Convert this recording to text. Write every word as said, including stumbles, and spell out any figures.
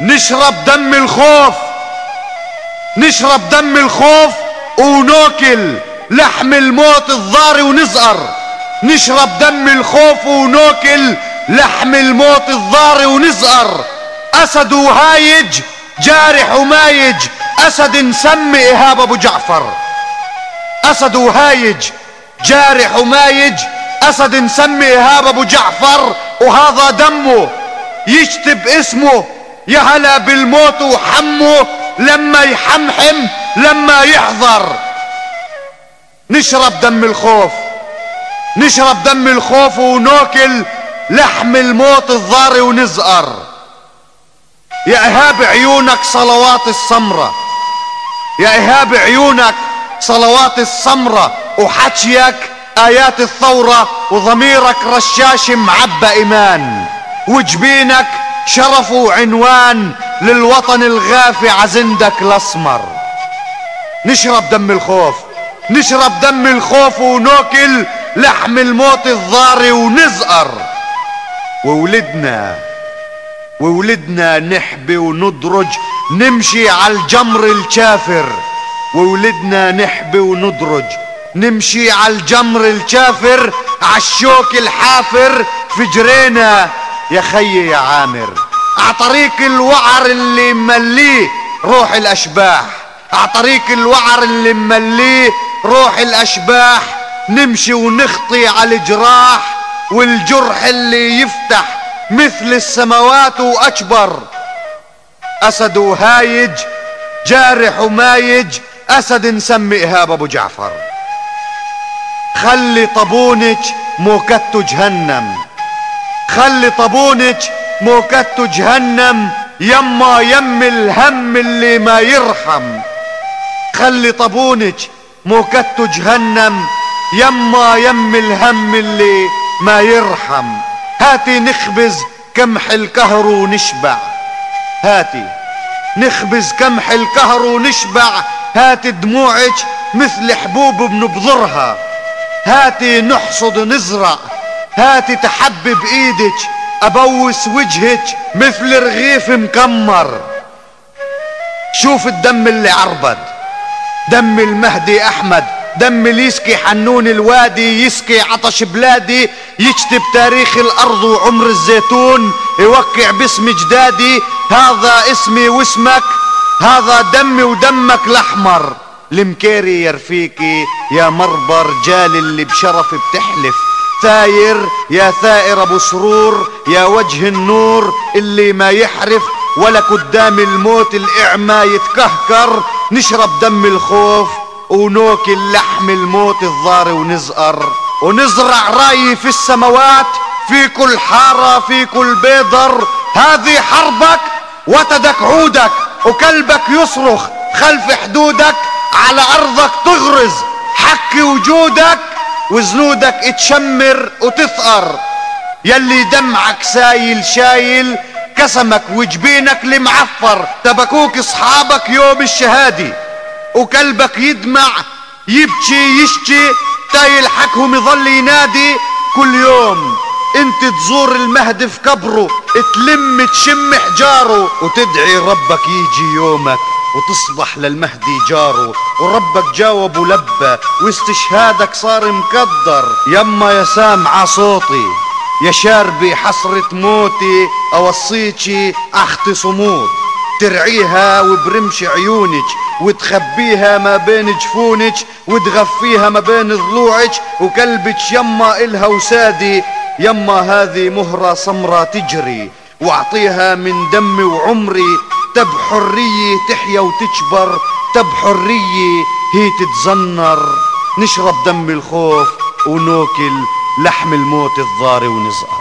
نشرب دم الخوف، نشرب دم الخوف وناكل لحم الموت الضاري ونزقر. نشرب دم الخوف وناكل لحم الموت الضاري ونزقر. أسد وهايج جارح ومايج، أسد نسمي إيهاب أبو جعفر. أسد وهايج جارح ومايج، أسد نسمي إيهاب أبو جعفر. وهذا دمه يكتب اسمه، يا هلا بالموت وحمه لما يحمحم لما يحضر. نشرب دم الخوف، نشرب دم الخوف وناكل لحم الموت الضاري ونزقر. يا إيهاب عيونك صلوات السمرة، يا إيهاب عيونك صلوات السمرة، وحكيك آيات الثورة، وضميرك رشاش معبى إيمان، وجبينك شرف وعنوان للوطن الغافي عزندك الأسمر. نشرب دم الخوف، نشرب دم الخوف وناكل لحم الموت الضاري ونزقر. وولدنا وولدنا نحبي وندرج نمشي على الجمر الكافر. وولدنا نحبي وندرج نمشي على الجمر الكافر، عالشوك الحافر في جرينا يا خي يا عامر. عطريق الوعر اللي مليه روح الأشباح، عطريق الوعر اللي مليه روح الأشباح. نمشي ونخطي على الجراح، والجرح اللي يفتح مثل السماوات وأكبر. أسد وهايج جارح ومايج، أسد نسمي إيهاب أبو جعفر. خلي طابونك موكته جهنم، خلي طابونك موكته جهنم، يما يم الهم اللي ما يرحم. خلي طابونك موكته جهنم، يما يم الهم اللي ما يرحم. هاتي نخبز كمح الكهر ونشبع، هاتي نخبز كمح الكهر ونشبع. هاتي دموعك مثل حبوب بنبذرها، هاتي نحصد نزرع. هاتي تحبب ايدك ابوس وجهك مثل رغيف مكمر. شوف الدم اللي عربد، دم المهدي احمد، دم اللي يسقي حنون الوادي، يسقي عطش بلادي، يكتب تاريخ الارض وعمر الزيتون، يوقع باسم جدادي. هذا اسمي واسمك، هذا دمي ودمك الاحمر. المكيري يا رفيقي يا مربى رجال اللي بشرف بتحلف. ثاير يا ثائر ابو سرور، يا وجه النور اللي ما يحرف ولا قدام الموت الاعمى يتكهكر. نشرب دم الخوف وناكل لحم الموت الضاري ونزقر، ونزرع راي في السماوات في كل حارة في كل بيضر. هذه حربك وتدك عودك، وكلبك يصرخ خلف حدودك. على أرضك تغرز حك وجودك، وزنودك تشمر وتثأر. يلي دمعك سايل شايل كسمك وجبينك لمعفر. تبكوك اصحابك يوم الشهادي، وكلبك يدمع يبكي يشكي. تايل حكهم يظل ينادي كل يوم. انت تزور المهدي في قبره، تلم تشم حجاره، وتدعي ربك يجي يومك وتصبح للمهدي جاره. وربك جاوب ولبى، واستشهادك صار مقدر. يما يا سامعة صوتي يا شاربي حسرة موتي، اوصيكي اختي صمود ترعيها وبرمش عيونك، وتخبيها ما بين جفونك، وتغفيها ما بين ضلوعك. وكلبك يما إلها وسادي، يما هذه مهرة سمرة تجري، واعطيها من دمي وعمري. تب حرية تحيا وتكبر، تب حرية هي تتزنر. نشرب دم الخوف وناكل لحم الموت الضاري ونزقر.